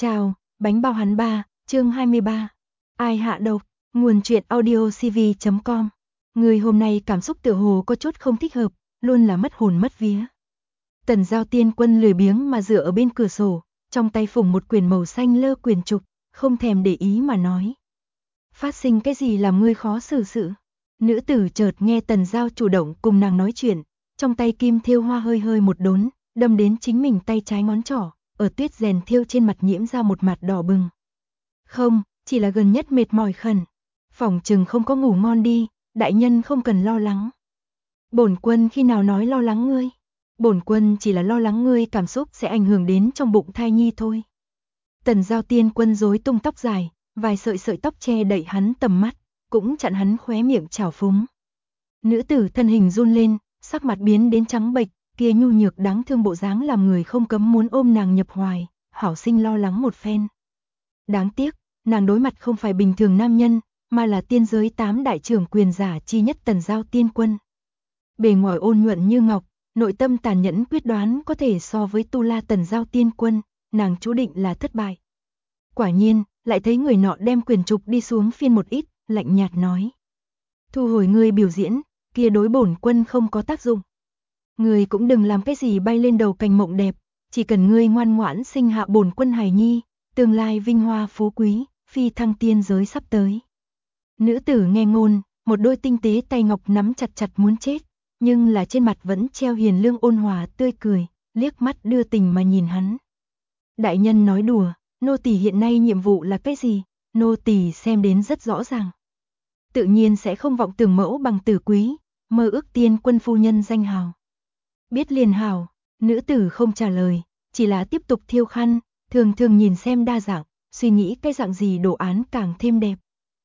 Chào, bánh bao hắn ba, chương 23. Ai hạ độc, nguồn truyện audio cv.com. Người hôm nay cảm xúc tựa hồ có chút không thích hợp, luôn là mất hồn mất vía. Tần Giao Tiên Quân lười biếng mà dựa ở bên cửa sổ, trong tay phủng một quyển màu xanh lơ quyển trục, không thèm để ý mà nói. Phát sinh cái gì làm ngươi khó xử sự? Nữ tử chợt nghe Tần Giao chủ động cùng nàng nói chuyện, trong tay kim thêu hoa hơi hơi một đốn, đâm đến chính mình tay trái ngón trỏ, ở tuyết rèn thêu trên mặt nhiễm ra một mặt đỏ bừng. Không, chỉ là gần nhất mệt mỏi khẩn. Phỏng chừng không có ngủ ngon đi, đại nhân không cần lo lắng. Bổn quân khi nào nói lo lắng ngươi? Bổn quân chỉ là lo lắng ngươi cảm xúc sẽ ảnh hưởng đến trong bụng thai nhi thôi. Tần Giao Tiên Quân rối tung tóc dài, vài sợi sợi tóc che đậy hắn tầm mắt, cũng chặn hắn khóe miệng trào phúng. Nữ tử thân hình run lên, sắc mặt biến đến trắng bệch, kia nhu nhược đáng thương bộ dáng làm người không cấm muốn ôm nàng nhập hoài, hảo sinh lo lắng một phen. Đáng tiếc, nàng đối mặt không phải bình thường nam nhân, mà là tiên giới 8 đại trưởng quyền giả chi nhất Tần Giao Tiên Quân. Bề ngoài ôn nhuận như ngọc, nội tâm tàn nhẫn quyết đoán có thể so với Tu La Tần Giao Tiên Quân, nàng chú định là thất bại. Quả nhiên, lại thấy người nọ đem quyền trục đi xuống phiên một ít, lạnh nhạt nói. Thu hồi ngươi biểu diễn, kia đối bổn quân không có tác dụng. Ngươi cũng đừng làm cái gì bay lên đầu cành mộng đẹp, chỉ cần ngươi ngoan ngoãn sinh hạ bổn quân hài nhi, tương lai vinh hoa phú quý, phi thăng tiên giới sắp tới. Nữ tử nghe ngôn, một đôi tinh tế tay ngọc nắm chặt chặt muốn chết, nhưng là trên mặt vẫn treo hiền lương ôn hòa tươi cười, liếc mắt đưa tình mà nhìn hắn. Đại nhân nói đùa, nô tỳ hiện nay nhiệm vụ là cái gì, nô tỳ xem đến rất rõ ràng. Tự nhiên sẽ không vọng tưởng mẫu bằng tử quý, mơ ước tiên quân phu nhân danh hào. Biết liền hào, nữ tử không trả lời, chỉ là tiếp tục thiêu khăn, thường thường nhìn xem đa dạng, suy nghĩ cái dạng gì đồ án càng thêm đẹp.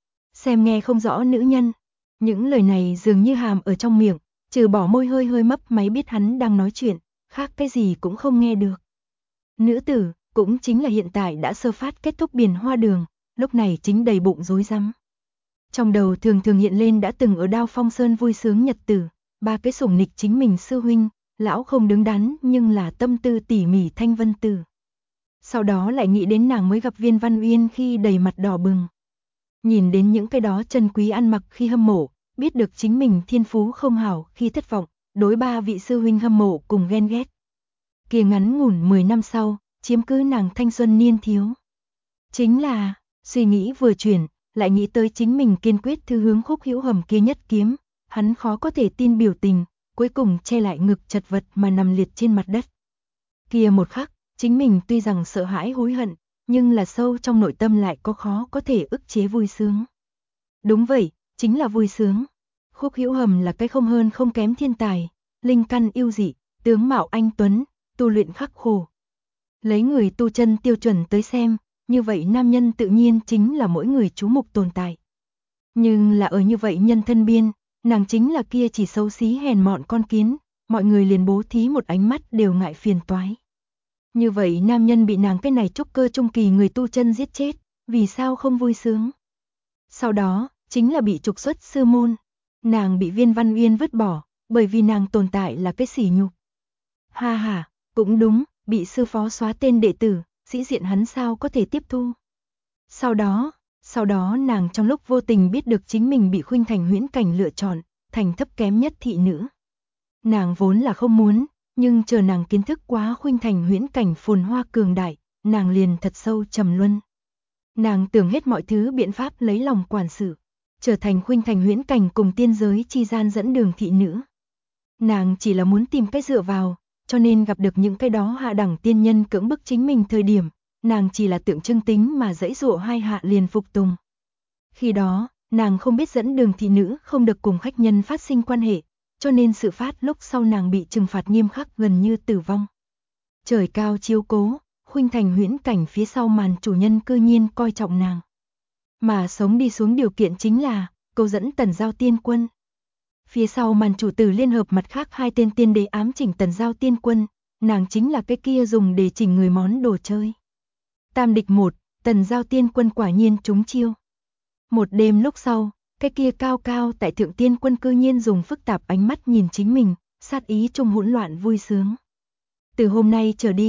Xem nghe không rõ nữ nhân, những lời này dường như hàm ở trong miệng, trừ bỏ môi hơi hơi mấp máy biết hắn đang nói chuyện, khác cái gì cũng không nghe được. Nữ tử, cũng chính là hiện tại đã sơ phát kết thúc biển hoa đường, lúc này chính đầy bụng rối rắm. Trong đầu thường thường hiện lên đã từng ở Đao Phong Sơn vui sướng nhật tử, ba cái sủng nịch chính mình sư huynh, lão không đứng đắn nhưng là tâm tư tỉ mỉ Thanh Vân Tử. Sau đó lại nghĩ đến nàng mới gặp Viên Văn Uyên khi đầy mặt đỏ bừng. Nhìn đến những cái đó chân quý ăn mặc khi hâm mộ, biết được chính mình thiên phú không hảo khi thất vọng, đối ba vị sư huynh hâm mộ cùng ghen ghét. Kia ngắn ngủn 10 năm sau, chiếm cứ nàng thanh xuân niên thiếu. Chính là, suy nghĩ vừa chuyển, lại nghĩ tới chính mình kiên quyết thư hướng Khúc Hữu Hầm kia nhất kiếm, hắn khó có thể tin biểu tình, cuối cùng che lại ngực chật vật mà nằm liệt trên mặt đất. Kia một khắc, chính mình tuy rằng sợ hãi hối hận, nhưng là sâu trong nội tâm lại có khó có thể ức chế vui sướng. Đúng vậy, chính là vui sướng. Khúc Hữu Hầm là cái không hơn không kém thiên tài, linh căn yêu dị, tướng mạo anh tuấn, tu luyện khắc khổ. Lấy người tu chân tiêu chuẩn tới xem, như vậy nam nhân tự nhiên chính là mỗi người chú mục tồn tại. Nhưng là ở như vậy nhân thân biên, nàng chính là kia chỉ xấu xí hèn mọn con kiến, mọi người liền bố thí một ánh mắt đều ngại phiền toái. Như vậy nam nhân bị nàng cái này trúc cơ trung kỳ người tu chân giết chết, vì sao không vui sướng? Sau đó, chính là bị trục xuất sư môn. Nàng bị Viên Văn Uyên vứt bỏ, bởi vì nàng tồn tại là cái sỉ nhục. Ha ha, cũng đúng, bị sư phó xóa tên đệ tử, sĩ diện hắn sao có thể tiếp thu. Sau đó nàng trong lúc vô tình biết được chính mình bị Khuynh Thành Huyễn Cảnh lựa chọn, thành thấp kém nhất thị nữ. Nàng vốn là không muốn, nhưng chờ nàng kiến thức quá Khuynh Thành Huyễn Cảnh phồn hoa cường đại, nàng liền thật sâu trầm luân. Nàng tưởng hết mọi thứ biện pháp lấy lòng quản sự, trở thành Khuynh Thành Huyễn Cảnh cùng tiên giới chi gian dẫn đường thị nữ. Nàng chỉ là muốn tìm cách dựa vào, cho nên gặp được những cái đó hạ đẳng tiên nhân cưỡng bức chính mình thời điểm, nàng chỉ là tượng trưng tính mà dãy dụa hai hạ liền phục tùng. Khi đó, nàng không biết dẫn đường thị nữ không được cùng khách nhân phát sinh quan hệ, cho nên sự phát lúc sau nàng bị trừng phạt nghiêm khắc gần như tử vong. Trời cao chiếu cố, Khuynh Thành Huyễn Cảnh phía sau màn chủ nhân cư nhiên coi trọng nàng. Mà sống đi xuống điều kiện chính là, câu dẫn Tần Giao Tiên Quân. Phía sau màn chủ tử liên hợp mặt khác hai tên tiên đế ám chỉnh Tần Giao Tiên Quân, nàng chính là cái kia dùng để chỉnh người món đồ chơi. Tam địch một, Tần Giao Tiên Quân quả nhiên trúng chiêu. Một đêm lúc sau, cái kia cao cao tại thượng tiên quân cư nhiên dùng phức tạp ánh mắt nhìn chính mình, sát ý trong hỗn loạn vui sướng. Từ hôm nay trở đi,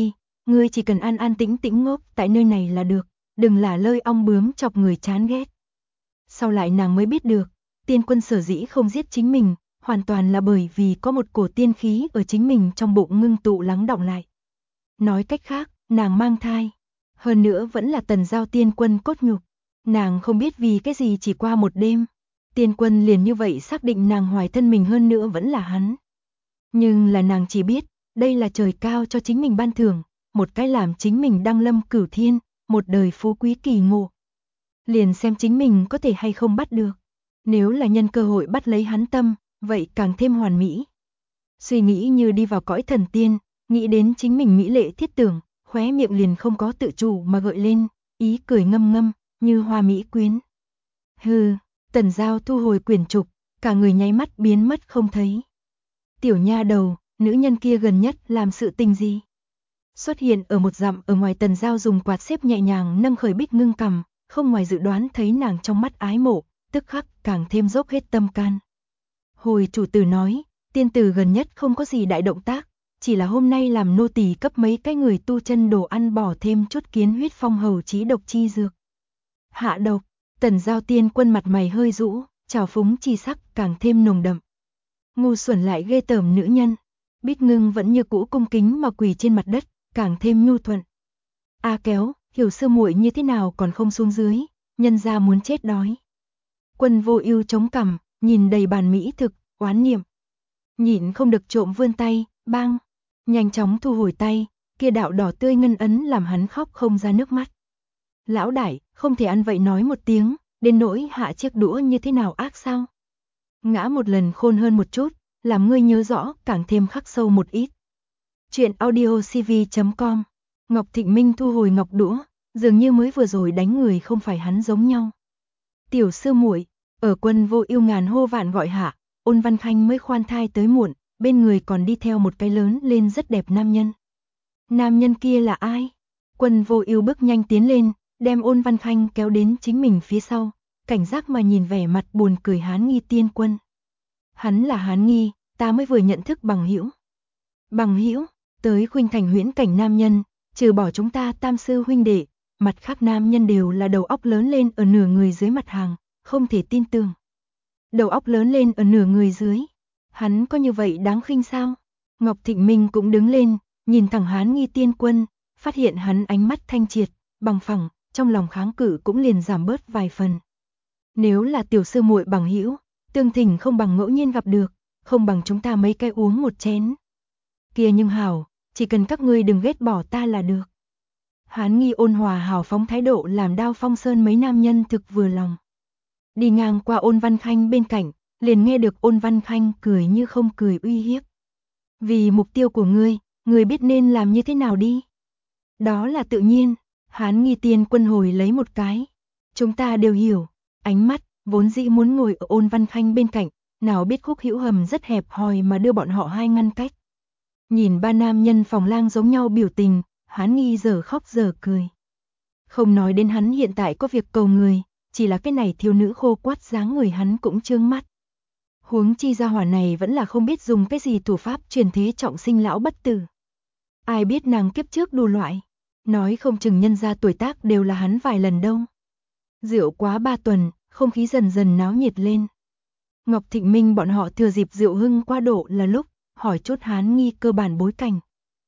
ngươi chỉ cần an an tĩnh tĩnh ngốc tại nơi này là được, đừng lả lơi ong bướm chọc người chán ghét. Sau lại nàng mới biết được, Tiên Quân sở dĩ không giết chính mình, hoàn toàn là bởi vì có một cổ tiên khí ở chính mình trong bụng ngưng tụ lắng đọng lại. Nói cách khác, nàng mang thai, hơn nữa vẫn là Tần Giao Tiên Quân cốt nhục. Nàng không biết vì cái gì chỉ qua một đêm, Tiên Quân liền như vậy xác định nàng hoài thân mình, hơn nữa vẫn là hắn. Nhưng là nàng chỉ biết, đây là trời cao cho chính mình ban thưởng, một cái làm chính mình đăng lâm cửu thiên, một đời phú quý kỳ ngộ. Liền xem chính mình có thể hay không bắt được. Nếu là nhân cơ hội bắt lấy hắn tâm, vậy càng thêm hoàn mỹ. Suy nghĩ như đi vào cõi thần tiên, nghĩ đến chính mình mỹ lệ thiết tưởng, khóe miệng liền không có tự chủ mà gợi lên, ý cười ngâm ngâm, như hoa mỹ quyến. Hừ, Tần Giao thu hồi quyển trục, cả người nháy mắt biến mất không thấy. Tiểu nha đầu, nữ nhân kia gần nhất làm sự tình gì? Xuất hiện ở một dặm ở ngoài, Tần Giao dùng quạt xếp nhẹ nhàng nâng khởi Bích Ngưng cằm, không ngoài dự đoán thấy nàng trong mắt ái mộ, tức khắc càng thêm dốc hết tâm can. Hồi chủ tử nói, tiên tử gần nhất không có gì đại động tác, chỉ là hôm nay làm nô tỳ cấp mấy cái người tu chân đồ ăn bỏ thêm chút kiến huyết phong hầu trí độc chi dược. Hạ độc, Tần Giao Tiên Quân mặt mày hơi rũ, trào phúng chi sắc càng thêm nồng đậm. Ngu xuẩn lại ghê tởm nữ nhân. Bích Ngưng vẫn như cũ cung kính mà quỳ trên mặt đất, càng thêm nhu thuận. A Kéo, hiểu sư muội như thế nào còn không xuống dưới, nhân ra muốn chết đói. Quân Vô Ưu chống cằm, nhìn đầy bàn mỹ thực, oán niệm. Nhịn không được trộm vươn tay, bang, nhanh chóng thu hồi tay, kia đạo đỏ tươi ngân ấn làm hắn khóc không ra nước mắt. Lão đại, không thể ăn vậy nói một tiếng, đến nỗi hạ chiếc đũa như thế nào ác sao? Ngã một lần khôn hơn một chút, làm ngươi nhớ rõ, càng thêm khắc sâu một ít. Chuyện audiocv.com. Ngọc Thịnh Minh thu hồi ngọc đũa, dường như mới vừa rồi đánh người không phải hắn giống nhau. Tiểu sư muội, ở Quân Vô Ưu ngàn hô vạn gọi hạ, Ôn Văn Khanh mới khoan thai tới muộn, bên người còn đi theo một cái lớn lên rất đẹp nam nhân. Nam nhân kia là ai? Quân Vô Ưu bước nhanh tiến lên, đem Ôn Văn Khanh kéo đến chính mình phía sau, cảnh giác mà nhìn vẻ mặt buồn cười Hán Nghi Tiên Quân. Hắn là Hán Nghi, ta mới vừa nhận thức bằng hữu. Bằng hữu? Tới Khuynh Thành huyễn cảnh nam nhân, trừ bỏ chúng ta tam sư huynh đệ, mặt khác nam nhân đều là đầu óc lớn lên ở nửa người dưới mặt hàng, không thể tin tưởng. Đầu óc lớn lên ở nửa người dưới, hắn có như vậy đáng khinh sao? Ngọc Thịnh Minh cũng đứng lên, nhìn thẳng Hán Nghi Tiên Quân, phát hiện hắn ánh mắt thanh triệt, bằng phẳng, trong lòng kháng cự cũng liền giảm bớt vài phần. Nếu là tiểu sư muội bằng hữu, tương thỉnh không bằng ngẫu nhiên gặp được, không bằng chúng ta mấy cái uống một chén. Kia nhưng hảo, chỉ cần các ngươi đừng ghét bỏ ta là được. Hán Nghi ôn hòa hào phóng thái độ làm Đao Phong Sơn mấy nam nhân thực vừa lòng. Đi ngang qua Ôn Văn Khanh bên cạnh, liền nghe được Ôn Văn Khanh cười như không cười uy hiếp. Vì mục tiêu của ngươi biết nên làm như thế nào đi. Đó là tự nhiên, Hán Nghi Tiên Quân hồi lấy một cái. Chúng ta đều hiểu, ánh mắt, vốn dĩ muốn ngồi ở Ôn Văn Khanh bên cạnh, nào biết Khúc Hữu Hầm rất hẹp hòi mà đưa bọn họ hai ngăn cách. Nhìn ba nam nhân phòng lang giống nhau biểu tình, Hán Nghi giờ khóc giờ cười. Không nói đến hắn hiện tại có việc cầu người, chỉ là cái này thiếu nữ khô quắt dáng người hắn cũng trương mắt. Huống chi gia hỏa này vẫn là không biết dùng cái gì thủ pháp truyền thế trọng sinh lão bất tử. Ai biết nàng kiếp trước đủ loại, nói không chừng nhân gia tuổi tác đều là hắn vài lần đâu. Rượu quá 3 tuần, không khí dần dần náo nhiệt lên. Ngọc Thịnh Minh bọn họ thừa dịp rượu hưng qua độ là lúc hỏi chút Hán Nghi cơ bản bối cảnh.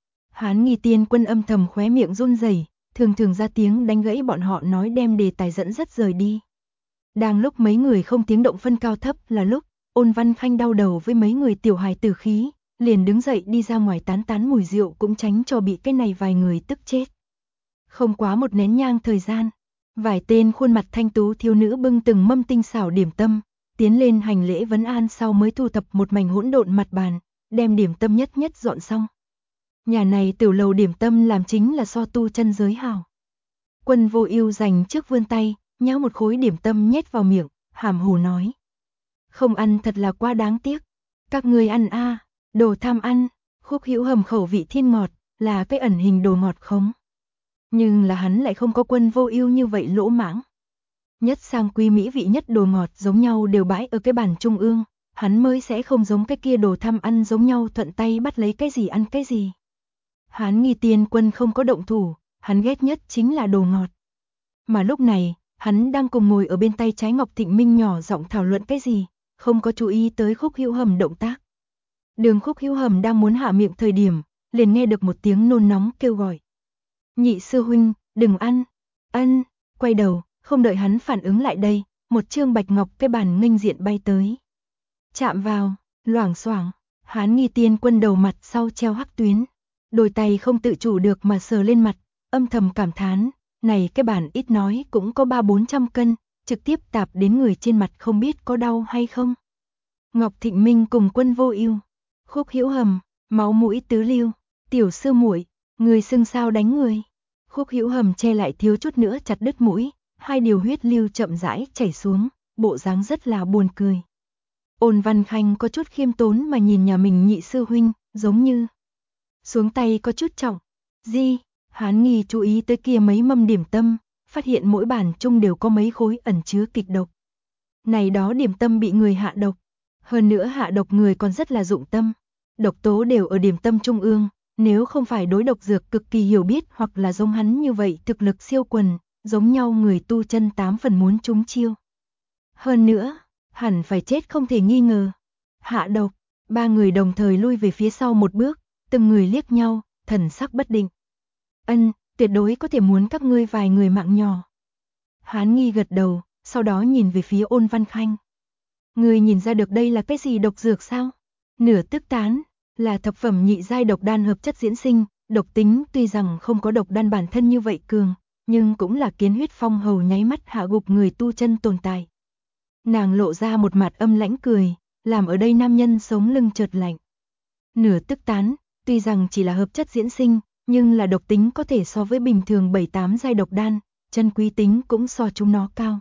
Hán Nghi Tiên Quân âm thầm khóe miệng run rẩy, thường thường ra tiếng đánh gãy bọn họ nói, đem đề tài dẫn dắt rời đi. Đang lúc mấy người không tiếng động phân cao thấp là lúc Ôn Văn Khanh đau đầu với mấy người tiểu hài tử khí, liền đứng dậy đi ra ngoài tán tán mùi rượu, cũng tránh cho bị cái này vài người tức chết. Không quá một nén nhang thời gian, vài tên khuôn mặt thanh tú thiếu nữ bưng từng mâm tinh xảo điểm tâm, tiến lên hành lễ vấn an sau mới thu thập một mảnh hỗn độn mặt bàn, đem điểm tâm nhất nhất dọn xong. Nhà này tiểu lầu điểm tâm làm chính là so tu chân giới hảo. Quân Vô Ưu dành trước vươn tay, nhéo một khối điểm tâm nhét vào miệng, hàm hồ nói: "Không ăn thật là quá đáng tiếc, các ngươi ăn a, đồ tham ăn." Khúc Hữu Hầm khẩu vị thiên ngọt, là cái ẩn hình đồ ngọt khống. Nhưng là hắn lại không có Quân Vô Ưu như vậy lỗ mãng. Nhất sang quý mỹ vị nhất đồ ngọt giống nhau đều bãi ở cái bàn trung ương, hắn mới sẽ không giống cái kia đồ tham ăn giống nhau thuận tay bắt lấy cái gì ăn cái gì. Hán Nghi Tiên Quân không có động thủ, hắn ghét nhất chính là đồ ngọt. Mà lúc này, hắn đang cùng ngồi ở bên tay trái Ngọc Thịnh Minh nhỏ giọng thảo luận cái gì, không có chú ý tới Khúc Hữu Hầm động tác. Đường Khúc Hữu Hầm đang muốn hạ miệng thời điểm, liền nghe được một tiếng nôn nóng kêu gọi. Nhị sư huynh, đừng ăn. Ân, quay đầu, không đợi hắn phản ứng lại đây, một trương bạch ngọc cái bàn nghênh diện bay tới. Chạm vào, loảng xoảng, Hán Nghi Tiên Quân đầu mặt sau treo hắc tuyến. Đôi tay không tự chủ được mà sờ lên mặt, âm thầm cảm thán, này cái bàn ít nói cũng có 300-400 cân, trực tiếp tạp đến người trên mặt không biết có đau hay không. Ngọc Thịnh Minh cùng Quân Vô Ưu, Khúc Hữu Hầm, máu mũi tứ lưu, tiểu sư muội, người xưng sao đánh người. Khúc Hữu Hầm che lại thiếu chút nữa chặt đứt mũi, hai điều huyết lưu chậm rãi chảy xuống, bộ dáng rất là buồn cười. Ôn Văn Khanh có chút khiêm tốn mà nhìn nhà mình nhị sư huynh, giống như xuống tay có chút trọng. Di, Hán Nghi chú ý tới kia mấy mâm điểm tâm, phát hiện mỗi bàn chung đều có mấy khối ẩn chứa kịch độc. Này đó điểm tâm bị người hạ độc, hơn nữa hạ độc người còn rất là dụng tâm. Độc tố đều ở điểm tâm trung ương, nếu không phải đối độc dược cực kỳ hiểu biết hoặc là giống hắn như vậy thực lực siêu quần, giống nhau người tu chân 8 phần muốn trúng chiêu. Hơn nữa, hẳn phải chết không thể nghi ngờ. Hạ độc, ba người đồng thời lui về phía sau một bước, từng người liếc nhau, thần sắc bất định. Ân, tuyệt đối có thể muốn các ngươi vài người mạng nhỏ. Hán Nghi gật đầu, sau đó nhìn về phía Ôn Văn Khanh. Ngươi nhìn ra được đây là cái gì độc dược sao? Nửa tức tán, là thập phẩm nhị giai độc đan hợp chất diễn sinh, độc tính tuy rằng không có độc đan bản thân như vậy cường, nhưng cũng là kiến huyết phong hầu nháy mắt hạ gục người tu chân tồn tại. Nàng lộ ra một mặt âm lãnh cười, làm ở đây nam nhân sống lưng chợt lạnh. Nửa tức tán, tuy rằng chỉ là hợp chất diễn sinh, nhưng là độc tính có thể so với bình thường 7-8 giai độc đan, chân quý tính cũng so chúng nó cao.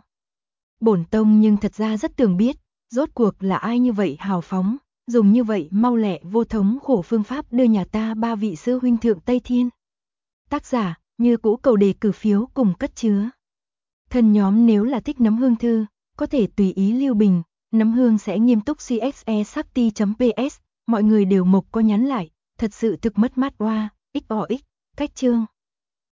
Bổn tông nhưng thật ra rất tưởng biết, rốt cuộc là ai như vậy hào phóng, dùng như vậy mau lẹ vô thống khổ phương pháp đưa nhà ta 3 vị sư huynh thượng Tây Thiên. Tác giả, như cũ cầu đề cử phiếu cùng cất chứa. Thân nhóm nếu là thích nấm hương thư, có thể tùy ý lưu bình, nấm hương sẽ nghiêm túc cxe sakti.ps, mọi người đều mộc có nhắn lại, thật sự thực mất mát oa, xx, cách chương.